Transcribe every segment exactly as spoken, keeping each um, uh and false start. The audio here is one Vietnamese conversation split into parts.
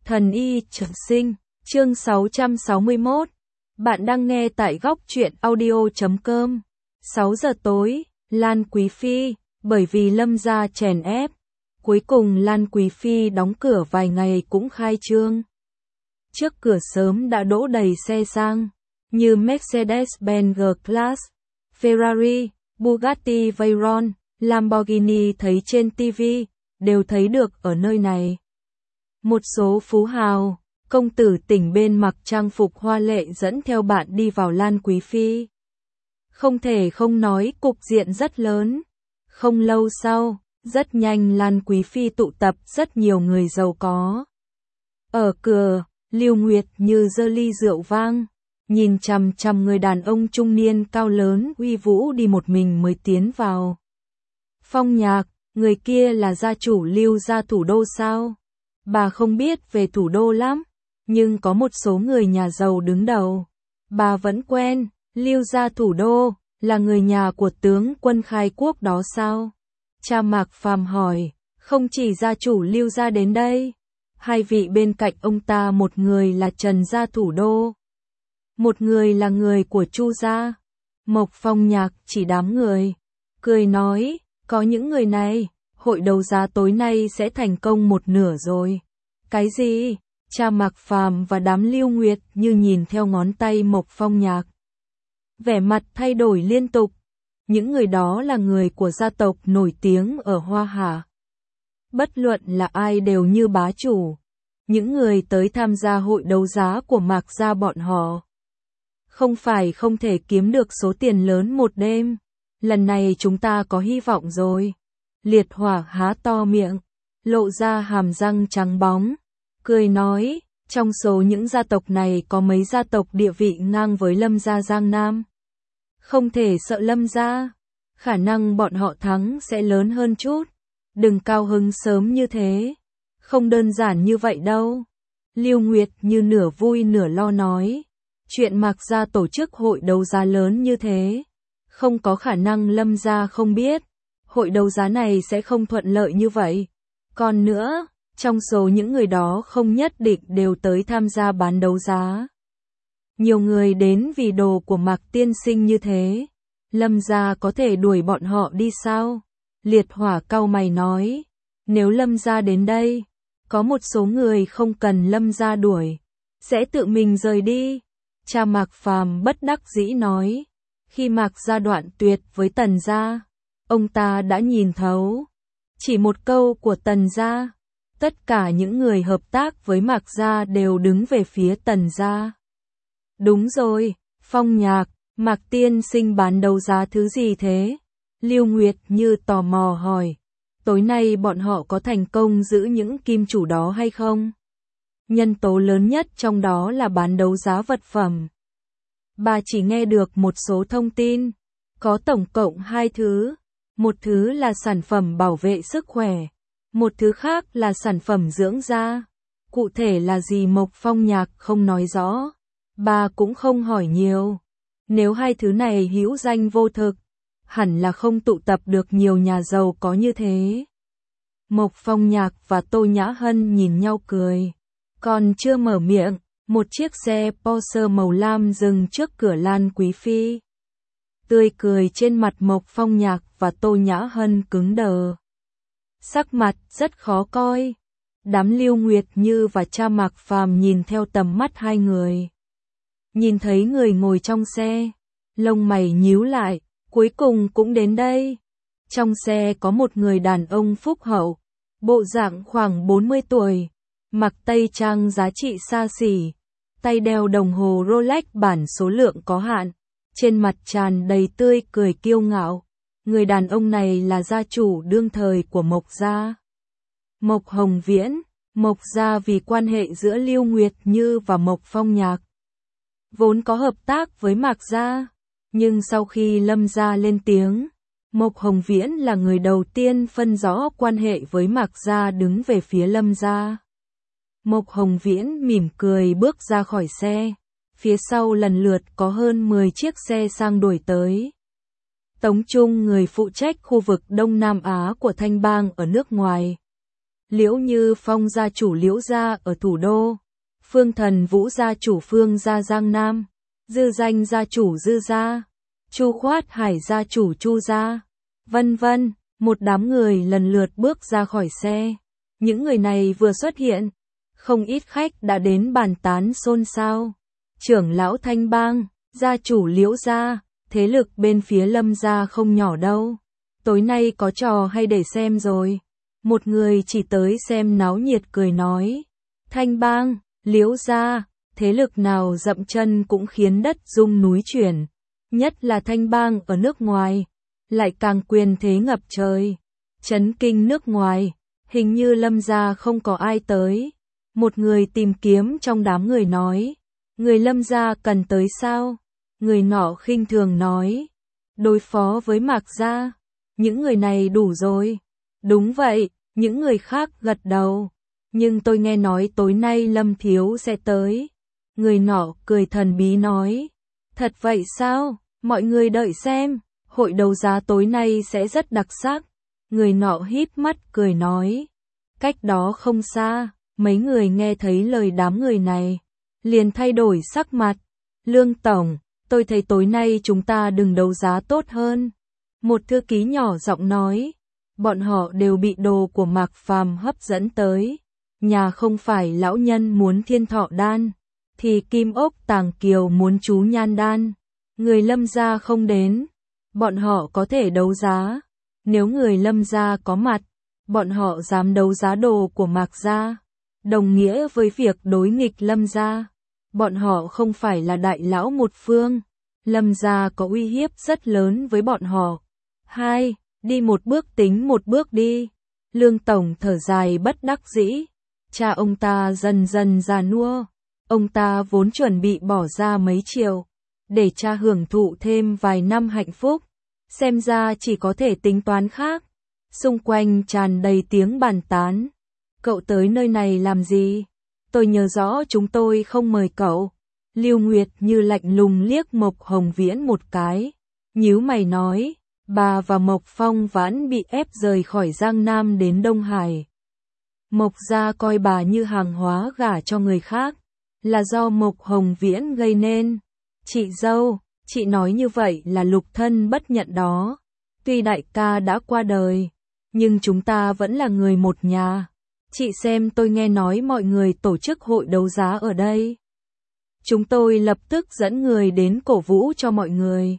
Thần y trường sinh, chương sáu trăm sáu mươi mốt. Bạn đang nghe tại góc truyện audio chấm com. sáu giờ tối, Lan Quý Phi, bởi vì Lâm gia chèn ép. Cuối cùng Lan Quý Phi đóng cửa vài ngày cũng khai trương. Trước cửa sớm đã đỗ đầy xe sang, như Mercedes-Benz G-Class, Ferrari, Bugatti Veyron, Lamborghini thấy trên ti vi, đều thấy được ở nơi này. Một số phú hào, công tử tỉnh bên mặc trang phục hoa lệ dẫn theo bạn đi vào Lan Quý Phi. Không thể không nói cục diện rất lớn. Không lâu sau, rất nhanh Lan Quý Phi tụ tập rất nhiều người giàu có. Ở cửa, Lưu Nguyệt Như giơ ly rượu vang, nhìn chằm chằm người đàn ông trung niên cao lớn uy vũ đi một mình mới tiến vào. Phong Nhạc, người kia là gia chủ Lưu gia thủ đô sao? Bà không biết về thủ đô lắm, nhưng có một số người nhà giàu đứng đầu. Bà vẫn quen, Lưu gia thủ đô, là người nhà của tướng quân khai quốc đó sao? Cha Mạc Phàm hỏi, không chỉ gia chủ Lưu gia đến đây. Hai vị bên cạnh ông ta, một người là Trần gia thủ đô, một người là người của Chu gia. Mộc Phong Nhạc chỉ đám người, cười nói, có những người này, hội đấu giá tối nay sẽ thành công một nửa rồi. Cái gì? Cha Mạc Phàm và đám Lưu Nguyệt Như nhìn theo ngón tay Mộc Phong Nhạc, vẻ mặt thay đổi liên tục. Những người đó là người của gia tộc nổi tiếng ở Hoa Hà. Bất luận là ai đều như bá chủ. Những người tới tham gia hội đấu giá của Mạc gia bọn họ, không phải không thể kiếm được số tiền lớn một đêm. Lần này chúng ta có hy vọng rồi. Liệt Hỏa há to miệng, lộ ra hàm răng trắng bóng, cười nói, trong số những gia tộc này có mấy gia tộc địa vị ngang với Lâm gia Giang Nam. Không thể sợ Lâm gia, khả năng bọn họ thắng sẽ lớn hơn chút. Đừng cao hứng sớm như thế, không đơn giản như vậy đâu. Lưu Nguyệt Như nửa vui nửa lo nói, chuyện Mạc gia tổ chức hội đấu giá lớn như thế, không có khả năng Lâm gia không biết. Hội đấu giá này sẽ không thuận lợi như vậy. Còn nữa, trong số những người đó không nhất định đều tới tham gia bán đấu giá. Nhiều người đến vì đồ của Mạc tiên sinh như thế. Lâm gia có thể đuổi bọn họ đi sao? Liệt Hỏa cau mày nói, nếu Lâm gia đến đây, có một số người không cần Lâm gia đuổi, sẽ tự mình rời đi. Cha Mạc Phàm bất đắc dĩ nói, khi Mạc gia đoạn tuyệt với Tần gia, ông ta đã nhìn thấu. Chỉ một câu của Tần gia, tất cả những người hợp tác với Mạc gia đều đứng về phía Tần gia. Đúng rồi, Phong Nhạc, Mạc tiên sinh bán đấu giá thứ gì thế? Lưu Nguyệt Như tò mò hỏi, tối nay bọn họ có thành công giữ những kim chủ đó hay không? Nhân tố lớn nhất trong đó là bán đấu giá vật phẩm. Bà chỉ nghe được một số thông tin, có tổng cộng hai thứ. Một thứ là sản phẩm bảo vệ sức khỏe, một thứ khác là sản phẩm dưỡng da. Cụ thể là gì Mộc Phong Nhạc không nói rõ, bà cũng không hỏi nhiều. Nếu hai thứ này hữu danh vô thực, hẳn là không tụ tập được nhiều nhà giàu có như thế. Mộc Phong Nhạc và Tô Nhã Hân nhìn nhau cười. Còn chưa mở miệng, một chiếc xe Porsche màu lam dừng trước cửa Lan Quý Phi. Tươi cười trên mặt Mộc Phong Nhạc và Tô Nhã Hân cứng đờ. Sắc mặt rất khó coi. Đám Lưu Nguyệt Như và cha Mạc Phàm nhìn theo tầm mắt hai người. Nhìn thấy người ngồi trong xe, lông mày nhíu lại, cuối cùng cũng đến đây. Trong xe có một người đàn ông phúc hậu, bộ dạng khoảng bốn mươi tuổi, mặc tây trang giá trị xa xỉ, tay đeo đồng hồ Rolex bản số lượng có hạn. Trên mặt tràn đầy tươi cười kiêu ngạo. Người đàn ông này là gia chủ đương thời của Mộc gia, Mộc Hồng Viễn. Mộc gia vì quan hệ giữa Lưu Nguyệt Như và Mộc Phong Nhạc, vốn có hợp tác với Mạc gia. Nhưng sau khi Lâm gia lên tiếng, Mộc Hồng Viễn là người đầu tiên phân rõ quan hệ với Mạc gia, đứng về phía Lâm gia. Mộc Hồng Viễn mỉm cười bước ra khỏi xe. Phía sau lần lượt có hơn mười chiếc xe sang đuổi tới. Tống Trung, người phụ trách khu vực Đông Nam Á của Thanh Bang ở nước ngoài, Liễu Như Phong gia chủ Liễu gia ở thủ đô, Phương Thần Vũ gia chủ Phương gia Giang Nam, Dư Danh gia chủ Dư gia, Chu Khoát Hải gia chủ Chu gia, vân vân, một đám người lần lượt bước ra khỏi xe. Những người này vừa xuất hiện, không ít khách đã đến bàn tán xôn xao. Trưởng lão Thanh Bang, gia chủ Liễu gia, thế lực bên phía Lâm gia không nhỏ đâu. Tối nay có trò hay để xem rồi. Một người chỉ tới xem náo nhiệt cười nói. Thanh Bang, Liễu gia, thế lực nào dậm chân cũng khiến đất rung núi chuyển. Nhất là Thanh Bang ở nước ngoài, lại càng quyền thế ngập trời. Chấn kinh nước ngoài, hình như Lâm gia không có ai tới. Một người tìm kiếm trong đám người nói. Người Lâm gia cần tới sao? Người nọ khinh thường nói. Đối phó với Mạc gia, những người này đủ rồi. Đúng vậy, những người khác gật đầu. Nhưng tôi nghe nói tối nay Lâm thiếu sẽ tới. Người nọ cười thần bí nói. Thật vậy sao? Mọi người đợi xem, hội đấu giá tối nay sẽ rất đặc sắc. Người nọ híp mắt cười nói. Cách đó không xa, mấy người nghe thấy lời đám người này, liền thay đổi sắc mặt. Lương tổng, tôi thấy tối nay chúng ta đừng đấu giá tốt hơn. Một thư ký nhỏ giọng nói. Bọn họ đều bị đồ của Mạc Phàm hấp dẫn tới. Nhà không phải lão nhân muốn thiên thọ đan, thì Kim Ốc Tàng Kiều muốn chú nhan đan. Người Lâm gia không đến, bọn họ có thể đấu giá. Nếu người Lâm gia có mặt, bọn họ dám đấu giá đồ của Mạc gia, đồng nghĩa với việc đối nghịch Lâm gia. Bọn họ không phải là đại lão một phương, Lâm gia có uy hiếp rất lớn với bọn họ. Hai, đi một bước tính một bước đi. Lương tổng thở dài bất đắc dĩ. Cha ông ta dần dần già nua, ông ta vốn chuẩn bị bỏ ra mấy triệu để cha hưởng thụ thêm vài năm hạnh phúc, xem ra chỉ có thể tính toán khác. Xung quanh tràn đầy tiếng bàn tán. Cậu tới nơi này làm gì? Tôi nhớ rõ chúng tôi không mời cậu. Lưu Nguyệt Như lạnh lùng liếc Mộc Hồng Viễn một cái, nhíu mày nói, bà và Mộc Phong Vãn bị ép rời khỏi Giang Nam đến Đông Hải. Mộc gia coi bà như hàng hóa gả cho người khác, là do Mộc Hồng Viễn gây nên. Chị dâu, chị nói như vậy là lục thân bất nhận đó. Tuy đại ca đã qua đời, nhưng chúng ta vẫn là người một nhà. Chị xem tôi nghe nói mọi người tổ chức hội đấu giá ở đây. Chúng tôi lập tức dẫn người đến cổ vũ cho mọi người.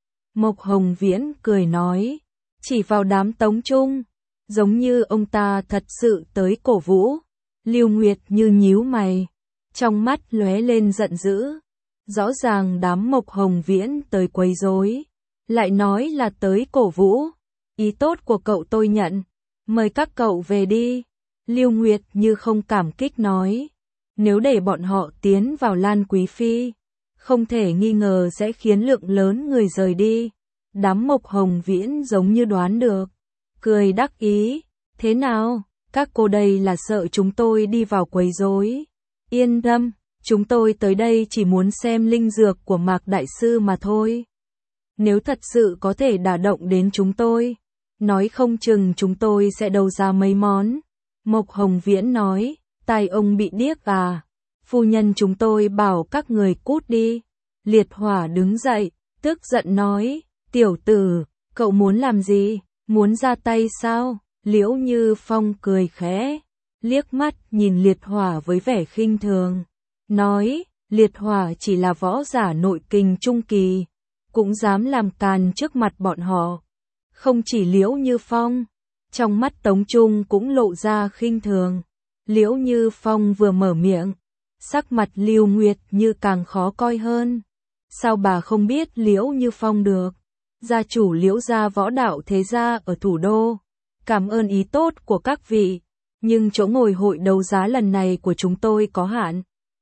Mộc Hồng Viễn cười nói, chỉ vào đám Tống Trung, giống như ông ta thật sự tới cổ vũ. Lưu Nguyệt Như nhíu mày, trong mắt lóe lên giận dữ. Rõ ràng đám Mộc Hồng Viễn tới quấy rối, lại nói là tới cổ vũ. Ý tốt của cậu tôi nhận, mời các cậu về đi. Lưu Nguyệt Như không cảm kích nói, nếu để bọn họ tiến vào Lan Quý Phi, không thể nghi ngờ sẽ khiến lượng lớn người rời đi. Đám Mộc Hồng Viễn giống như đoán được, cười đắc ý, thế nào, các cô đây là sợ chúng tôi đi vào quấy rối. Yên tâm, chúng tôi tới đây chỉ muốn xem linh dược của Mạc Đại Sư mà thôi. Nếu thật sự có thể đả động đến chúng tôi, nói không chừng chúng tôi sẽ đấu giá mấy món. Mộc Hồng Viễn nói, tai ông bị điếc à, phu nhân chúng tôi bảo các người cút đi. Liệt Hỏa đứng dậy, tức giận nói, tiểu tử, cậu muốn làm gì, muốn ra tay sao? Liễu Như Phong cười khẽ, liếc mắt nhìn Liệt Hỏa với vẻ khinh thường, nói, Liệt Hỏa chỉ là võ giả nội kình trung kỳ, cũng dám làm càn trước mặt bọn họ. Không chỉ Liễu Như Phong, trong mắt Tống Trung cũng lộ ra khinh thường. Liễu Như Phong vừa mở miệng, sắc mặt Lưu Nguyệt Như càng khó coi hơn. Sao bà không biết Liễu Như Phong được? Gia chủ Liễu gia võ đạo thế gia ở thủ đô. Cảm ơn ý tốt của các vị, nhưng chỗ ngồi hội đấu giá lần này của chúng tôi có hạn.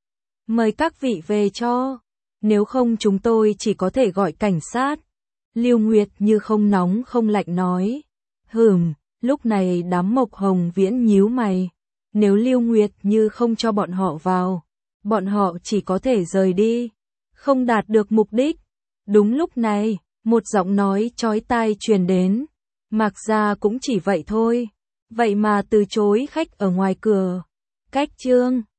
Mời các vị về cho, nếu không chúng tôi chỉ có thể gọi cảnh sát. Lưu Nguyệt Như không nóng không lạnh nói. Hừm, lúc này đám Mộc Hồng Viễn nhíu mày. Nếu Lưu Nguyệt Như không cho bọn họ vào, bọn họ chỉ có thể rời đi, không đạt được mục đích. Đúng lúc này, một giọng nói chói tai truyền đến. Mạc gia cũng chỉ vậy thôi, vậy mà từ chối khách ở ngoài cửa. Cách chương